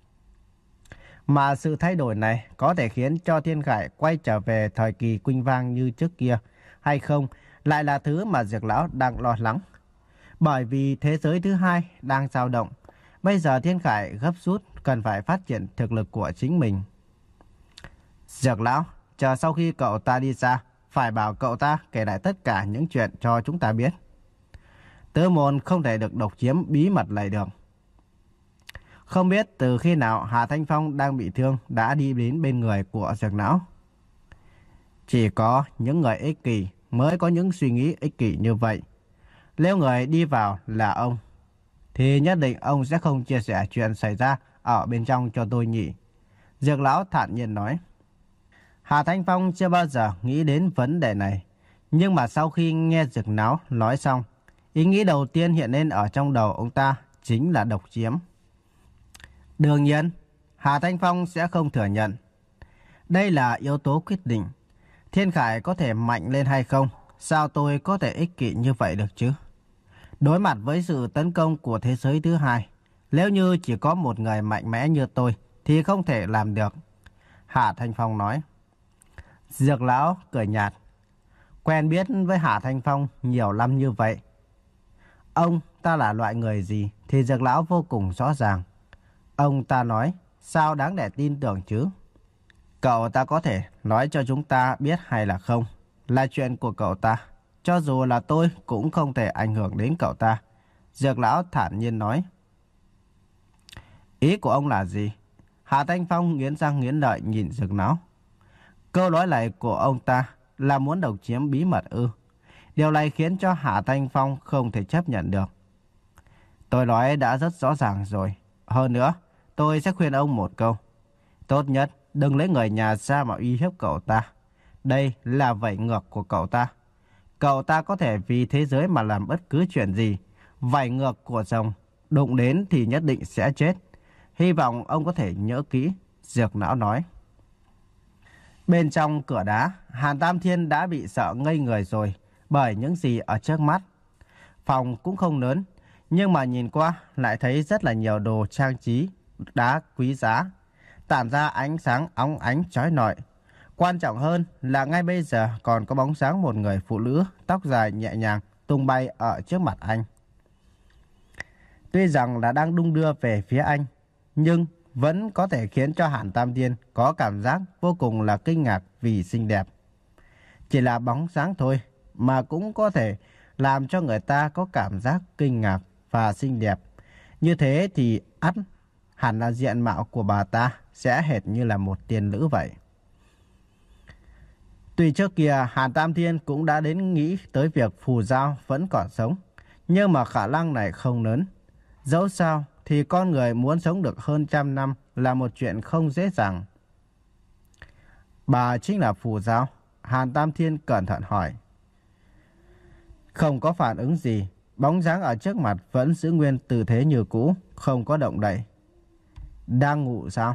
Mà sự thay đổi này có thể khiến cho Thiên Khải quay trở về thời kỳ quỳnh vang như trước kia, hay không lại là thứ mà Dược Lão đang lo lắng. Bởi vì thế giới thứ hai đang dao động, bây giờ Thiên Khải gấp rút cần phải phát triển thực lực của chính mình. Dược lão, chờ sau khi cậu ta đi xa, phải bảo cậu ta kể lại tất cả những chuyện cho chúng ta biết. Tứ môn không thể được độc chiếm bí mật này được. Không biết từ khi nào Hà Thanh Phong đang bị thương đã đi đến bên người của Dược lão. Chỉ có những người ích kỷ mới có những suy nghĩ ích kỷ như vậy. Nếu người đi vào là ông, thì nhất định ông sẽ không chia sẻ chuyện xảy ra ở bên trong cho tôi nhỉ. Dược lão thản nhiên nói. Hà Thanh Phong chưa bao giờ nghĩ đến vấn đề này. Nhưng mà sau khi nghe Dược lão nói xong, ý nghĩ đầu tiên hiện lên ở trong đầu ông ta chính là độc chiếm. Đương nhiên, Hà Thanh Phong sẽ không thừa nhận. Đây là yếu tố quyết định. Thiên Khải có thể mạnh lên hay không? Sao tôi có thể ích kỷ như vậy được chứ? Đối mặt với sự tấn công của thế giới thứ hai, nếu như chỉ có một người mạnh mẽ như tôi thì không thể làm được. Hà Thanh Phong nói. Dược lão cười nhạt. Quen biết với Hà Thanh Phong nhiều năm như vậy, ông ta là loại người gì thì Dược lão vô cùng rõ ràng. Ông ta nói, sao đáng để tin tưởng chứ? Cậu ta có thể nói cho chúng ta biết hay là không là chuyện của cậu ta. Cho dù là tôi cũng không thể ảnh hưởng đến cậu ta. Dược lão thản nhiên nói. Ý của ông là gì? Hà Thanh Phong nghiến răng nghiến lợi nhìn Dược lão. Câu nói này của ông ta là muốn độc chiếm bí mật ư? Điều này khiến cho Hà Thanh Phong không thể chấp nhận được. Tôi nói đã rất rõ ràng rồi. Hơn nữa, tôi sẽ khuyên ông một câu. Tốt nhất, đừng lấy người nhà ra mà uy hiếp cậu ta. Đây là vảy ngược của cậu ta. Cậu ta có thể vì thế giới mà làm bất cứ chuyện gì. Vảy ngược của rồng, đụng đến thì nhất định sẽ chết. Hy vọng ông có thể nhớ kỹ, Dược lão nói. Bên trong cửa đá, Hàn Tam Thiên đã bị sợ ngây người rồi bởi những gì ở trước mắt. Phòng cũng không lớn, nhưng mà nhìn qua lại thấy rất là nhiều đồ trang trí, đá quý giá, tản ra ánh sáng óng ánh chói lọi. Quan trọng hơn là ngay bây giờ còn có bóng dáng một người phụ nữ tóc dài nhẹ nhàng tung bay ở trước mặt anh. Tuy rằng là đang đung đưa về phía anh, nhưng vẫn có thể khiến cho Hàn Tam Thiên có cảm giác vô cùng là kinh ngạc vì xinh đẹp. Chỉ là bóng dáng thôi mà cũng có thể làm cho người ta có cảm giác kinh ngạc và xinh đẹp. Như thế thì ắt hẳn là diện mạo của bà ta sẽ hệt như là một tiên nữ vậy. Tuy trước kia Hàn Tam Thiên cũng đã đến nghĩ tới việc Phù Giao vẫn còn sống, nhưng mà khả năng này không lớn. Dẫu sao thì con người muốn sống được hơn trăm năm là một chuyện không dễ dàng. Bà chính là Phù Giao? Hàn Tam Thiên cẩn thận hỏi. Không có phản ứng gì, bóng dáng ở trước mặt vẫn giữ nguyên tư thế như cũ, không có động đậy. Đang ngủ sao?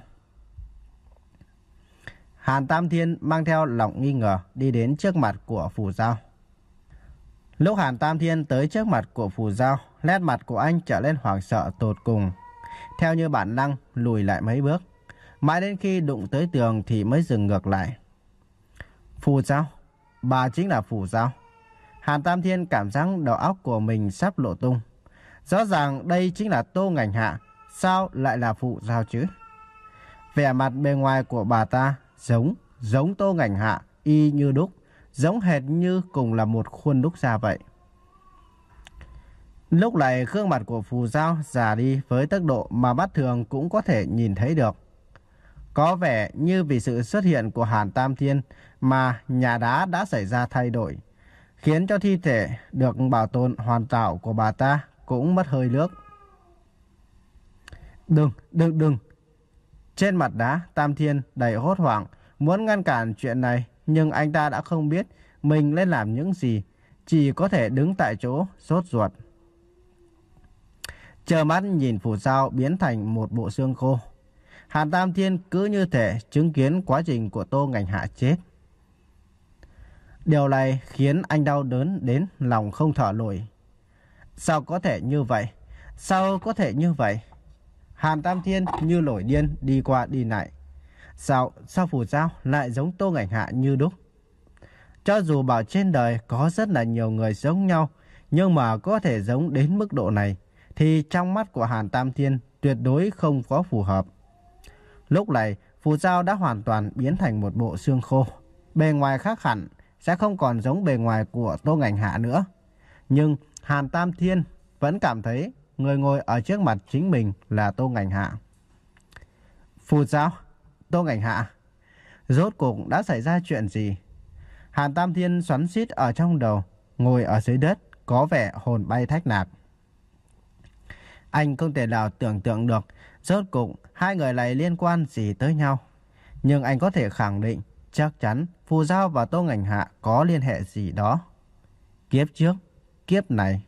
Hàn Tam Thiên mang theo lòng nghi ngờ đi đến trước mặt của Phù Giao. Lúc Hàn Tam Thiên tới trước mặt của Phù Giao, nét mặt của anh trở lên hoảng sợ tột cùng. Theo như bản năng lùi lại mấy bước, mãi đến khi đụng tới tường thì mới dừng ngược lại. Phù Giao? Bà chính là Phù Giao? Hàn Tam Thiên cảm giác đầu óc của mình sắp lộ tung. Rõ ràng đây chính là Tô Ngành Hạ, sao lại là Phù Giao chứ? Vẻ mặt bề ngoài của bà ta giống, giống Tô Ngành Hạ, y như đúc, giống hệt như cùng là một khuôn đúc ra vậy. Lúc này gương mặt của Phù Giao già đi với tốc độ mà mắt thường cũng có thể nhìn thấy được. Có vẻ như vì sự xuất hiện của Hàn Tam Thiên mà nhà đá đã xảy ra thay đổi, khiến cho thi thể được bảo tồn hoàn hảo của bà ta cũng mất hơi nước. Đừng, đừng, đừng. Trên mặt đá, Tam Thiên đầy hốt hoảng, muốn ngăn cản chuyện này, nhưng anh ta đã không biết mình nên làm những gì, chỉ có thể đứng tại chỗ sốt ruột. Chờ mắt nhìn Phù Giao biến thành một bộ xương khô. Hàn Tam Thiên cứ như thể chứng kiến quá trình của Tô Ngành Hạ chết. Điều này khiến anh đau đớn đến lòng không thở nổi. Sao có thể như vậy? Sao có thể như vậy? Hàn Tam Thiên như nổi điên đi qua đi lại. Sao, sao Phù Giao lại giống Tô Ngành Hạ như đúc? Cho dù bảo trên đời có rất là nhiều người giống nhau, nhưng mà có thể giống đến mức độ này, thì trong mắt của Hàn Tam Thiên tuyệt đối không có phù hợp. Lúc này, phù dao đã hoàn toàn biến thành một bộ xương khô. Bề ngoài khác hẳn, sẽ không còn giống bề ngoài của Tô Ngành Hạ nữa. Nhưng Hàn Tam Thiên vẫn cảm thấy người ngồi ở trước mặt chính mình là Tô Ngành Hạ. Phù dao, Tô Ngành Hạ, rốt cuộc đã xảy ra chuyện gì? Hàn Tam Thiên xoắn xít ở trong đầu, ngồi ở dưới đất, có vẻ hồn bay thách lạc. Anh không thể nào tưởng tượng được rốt cuộc hai người này liên quan gì tới nhau. Nhưng anh có thể khẳng định chắc chắn phù dao và Tô Ngành Hạ có liên hệ gì đó. Kiếp trước, kiếp này.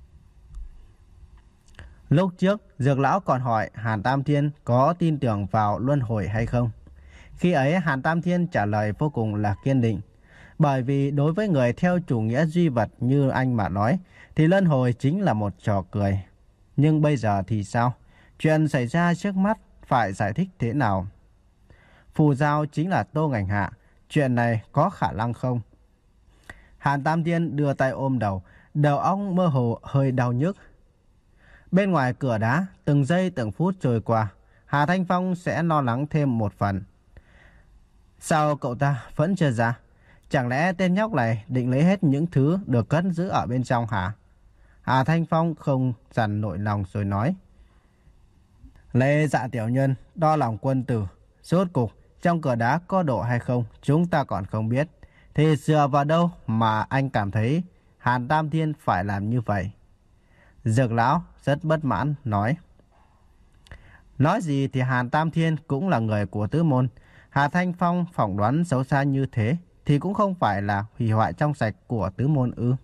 Lúc trước, Dược Lão còn hỏi Hàn Tam Thiên có tin tưởng vào luân hồi hay không. Khi ấy Hàn Tam Thiên trả lời vô cùng là kiên định. Bởi vì đối với người theo chủ nghĩa duy vật như anh mà nói, thì luân hồi chính là một trò cười. Nhưng bây giờ thì sao? Chuyện xảy ra trước mắt phải giải thích thế nào? Phù dao chính là Tô Ngành Hạ. Chuyện này có khả năng không? Hàn Tam Thiên đưa tay ôm đầu, đầu óc mơ hồ hơi đau nhức. Bên ngoài cửa đá, từng giây từng phút trôi qua, Hà Thanh Phong sẽ lo lắng thêm một phần. Sao cậu ta vẫn chưa ra? Chẳng lẽ tên nhóc này định lấy hết những thứ được cất giữ ở bên trong hả? Hà Thanh Phong không dằn nổi lòng rồi nói. Lê Dạ tiểu nhân, đo lòng quân tử. Rốt cục, trong cửa đá có độ hay không, chúng ta còn không biết. Thì dựa vào đâu mà anh cảm thấy Hàn Tam Thiên phải làm như vậy? Dược Lão rất bất mãn, nói. Nói gì thì Hàn Tam Thiên cũng là người của tứ môn. Hà Thanh Phong phỏng đoán xấu xa như thế thì cũng không phải là hủy hoại trong sạch của tứ môn ư?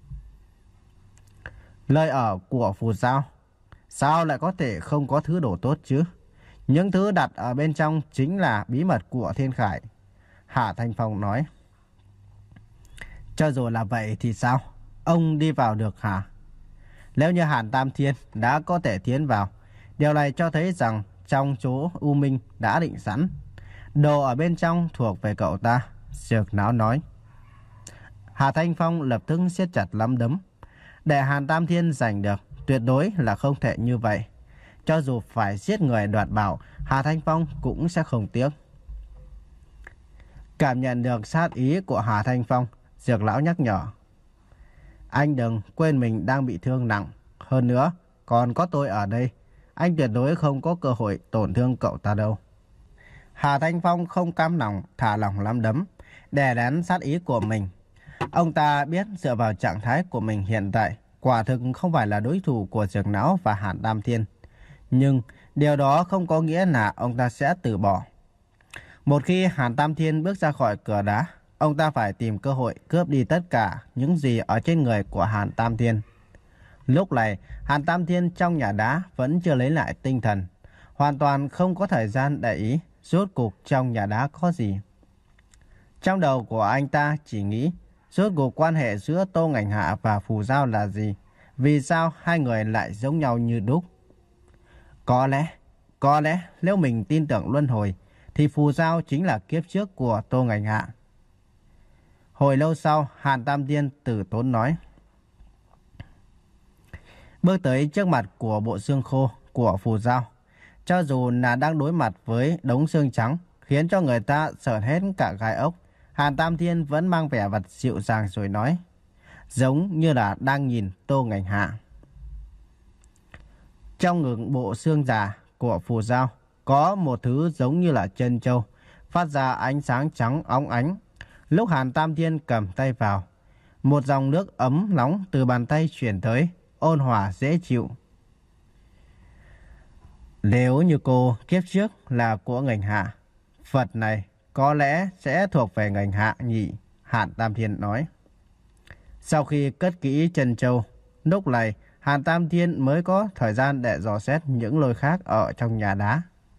Lời ở của phù dao, sao lại có thể không có thứ đồ tốt chứ? Những thứ đặt ở bên trong chính là bí mật của Thiên Khải. Hà Thanh Phong nói. Cho dù là vậy thì sao? Ông đi vào được hả? Nếu như Hàn Tam Thiên đã có thể tiến vào, điều này cho thấy rằng trong chỗ U Minh đã định sẵn. Đồ ở bên trong thuộc về cậu ta, Dược Lão nói. Hà Thanh Phong lập tức siết chặt nắm đấm. Để Hàn Tam Thiên giành được, tuyệt đối là không thể như vậy. Cho dù phải giết người đoạt bảo, Hà Thanh Phong cũng sẽ không tiếc. Cảm nhận được sát ý của Hà Thanh Phong, Dược Lão nhắc nhở. Anh đừng quên mình đang bị thương nặng. Hơn nữa, còn có tôi ở đây. Anh tuyệt đối không có cơ hội tổn thương cậu ta đâu. Hà Thanh Phong không cam lòng thả lỏng nắm đấm, đè nén sát ý của mình. Ông ta biết dựa vào trạng thái của mình hiện tại, quả thực không phải là đối thủ của Dược Lão và Hàn Tam Thiên. Nhưng điều đó không có nghĩa là ông ta sẽ từ bỏ. Một khi Hàn Tam Thiên bước ra khỏi cửa đá, ông ta phải tìm cơ hội cướp đi tất cả những gì ở trên người của Hàn Tam Thiên. Lúc này, Hàn Tam Thiên trong nhà đá vẫn chưa lấy lại tinh thần, hoàn toàn không có thời gian để ý rốt cuộc trong nhà đá có gì. Trong đầu của anh ta chỉ nghĩ rốt cuộc quan hệ giữa Tô Ngành Hạ và phù dao là gì? Vì sao hai người lại giống nhau như đúc? Có lẽ, có lẽ nếu mình tin tưởng luân hồi, thì phù dao chính là kiếp trước của Tô Ngành Hạ. Hồi lâu sau, Hàn Tam Thiên từ tốn nói. Bước tới trước mặt của bộ xương khô của phù dao. Cho dù là đang đối mặt với đống xương trắng, khiến cho người ta sởn hết cả gai ốc, Hàn Tam Thiên vẫn mang vẻ mặt dịu dàng rồi nói. Giống như là đang nhìn Tô Ngành Hạ. Trong ngực bộ xương già của phù dao, có một thứ giống như là chân châu, phát ra ánh sáng trắng óng ánh. Lúc Hàn Tam Thiên cầm tay vào, một dòng nước ấm nóng từ bàn tay chuyển tới, ôn hòa dễ chịu. Nếu như cô kiếp trước là của Ngành Hạ, vật này có lẽ sẽ thuộc về Ngành Hạ nhỉ? Hàn Tam Thiên nói. Sau khi cất kỹ chân châu, lúc này Hàn Tam Thiên mới có thời gian để dò xét những lối khác ở trong nhà đá.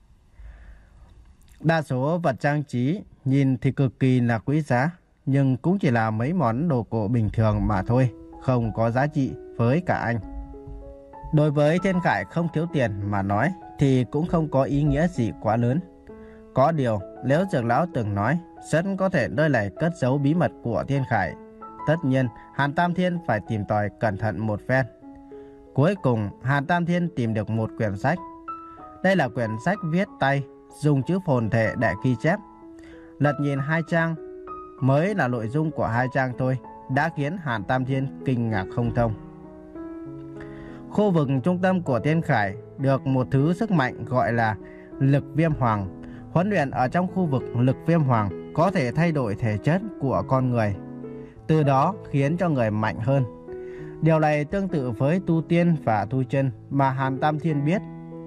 Đa số vật trang trí nhìn thì cực kỳ là quý giá, nhưng cũng chỉ là mấy món đồ cổ bình thường mà thôi, không có giá trị với cả anh. Đối với Thiên Khải không thiếu tiền mà nói thì cũng không có ý nghĩa gì quá lớn. Có điều, nếu Dược Lão từng nói rất có thể nơi này cất giấu bí mật của Thiên Khải, tất nhiên Hàn Tam Thiên phải tìm tòi cẩn thận một phen. Cuối cùng, Hàn Tam Thiên tìm được một quyển sách. Đây là quyển sách viết tay dùng chữ phồn thể để ghi chép. Lật nhìn hai trang, mới là nội dung của hai trang thôi, đã khiến Hàn Tam Thiên kinh ngạc không thông. Khu vực trung tâm của Thiên Khải được một thứ sức mạnh gọi là lực viêm hoàng. Huấn luyện ở trong khu vực lực viêm hoàng có thể thay đổi thể chất của con người, từ đó khiến cho người mạnh hơn. Điều này tương tự với tu tiên và tu chân mà Hàn Tam Thiên biết.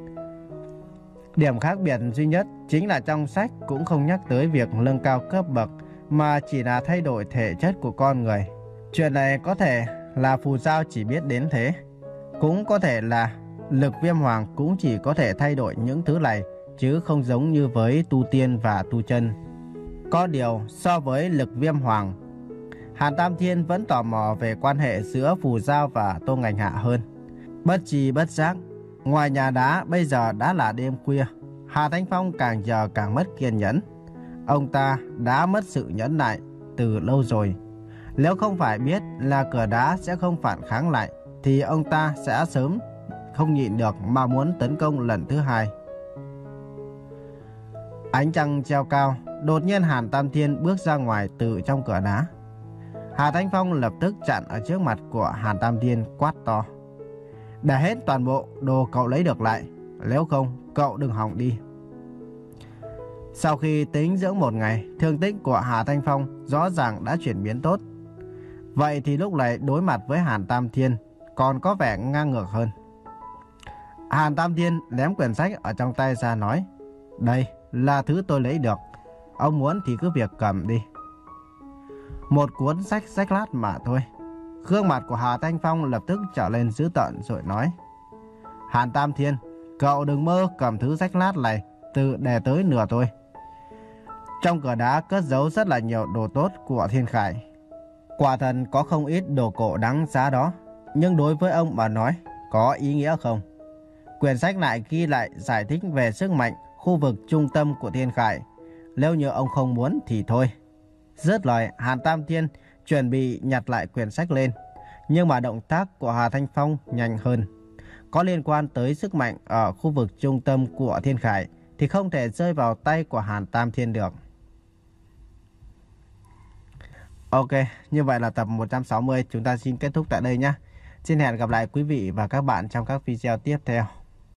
Điểm khác biệt duy nhất chính là trong sách cũng không nhắc tới việc nâng cao cấp bậc, mà chỉ là thay đổi thể chất của con người. Chuyện này có thể là Phù Giao chỉ biết đến thế, cũng có thể là lực viêm hoàng cũng chỉ có thể thay đổi những thứ này, chứ không giống như với tu tiên và tu chân. Có điều so với lực viêm hoàng, Hàn Tam Thiên vẫn tò mò về quan hệ giữa Phù Giao và Tô Ngành Hạ hơn. Bất tri bất giác, ngoài nhà đá bây giờ đã là đêm khuya. Hà Thanh Phong càng giờ càng mất kiên nhẫn. Ông ta đã mất sự nhẫn nại từ lâu rồi. Nếu không phải biết là cửa đá sẽ không phản kháng lại, thì ông ta sẽ sớm không nhịn được mà muốn tấn công lần thứ hai. Ánh trăng treo cao, đột nhiên Hàn Tam Thiên bước ra ngoài từ trong cửa đá. Hà Thanh Phong lập tức chặn ở trước mặt của Hàn Tam Thiên, quát to: "Để hết toàn bộ đồ cậu lấy được lại, nếu không cậu đừng hòng đi." Sau khi tính dưỡng một ngày, thương tích của Hà Thanh Phong rõ ràng đã chuyển biến tốt. Vậy thì lúc này đối mặt với Hàn Tam Thiên còn có vẻ ngang ngược hơn. Hàn Tam Thiên ném quyển sách ở trong tay ra nói: "Đây là thứ tôi lấy được, ông muốn thì cứ việc cầm đi." Một cuốn sách rách lát mà thôi. Gương mặt của Hà Thanh Phong lập tức trở lên dữ tợn rồi nói: "Hàn Tam Thiên, cậu đừng mơ cầm thứ rách lát này từ để tới nửa tôi. Trong cửa đá cất giấu rất là nhiều đồ tốt của Thiên Khải. Quả thần có không ít đồ cổ đáng giá đó, nhưng đối với ông mà nói có ý nghĩa không? Quyển sách lại ghi lại giải thích về sức mạnh khu vực trung tâm của Thiên Khải. Nếu như ông không muốn thì thôi." Dứt lời, Hàn Tam Thiên chuẩn bị nhặt lại quyển sách lên, nhưng mà động tác của Hà Thanh Phong nhanh hơn. Có liên quan tới sức mạnh ở khu vực trung tâm của Thiên Khải thì không thể rơi vào tay của Hàn Tam Thiên được. Ok, như vậy là tập một trăm sáu mươi chúng ta xin kết thúc tại đây nhé. Xin hẹn gặp lại quý vị và các bạn trong các video tiếp theo.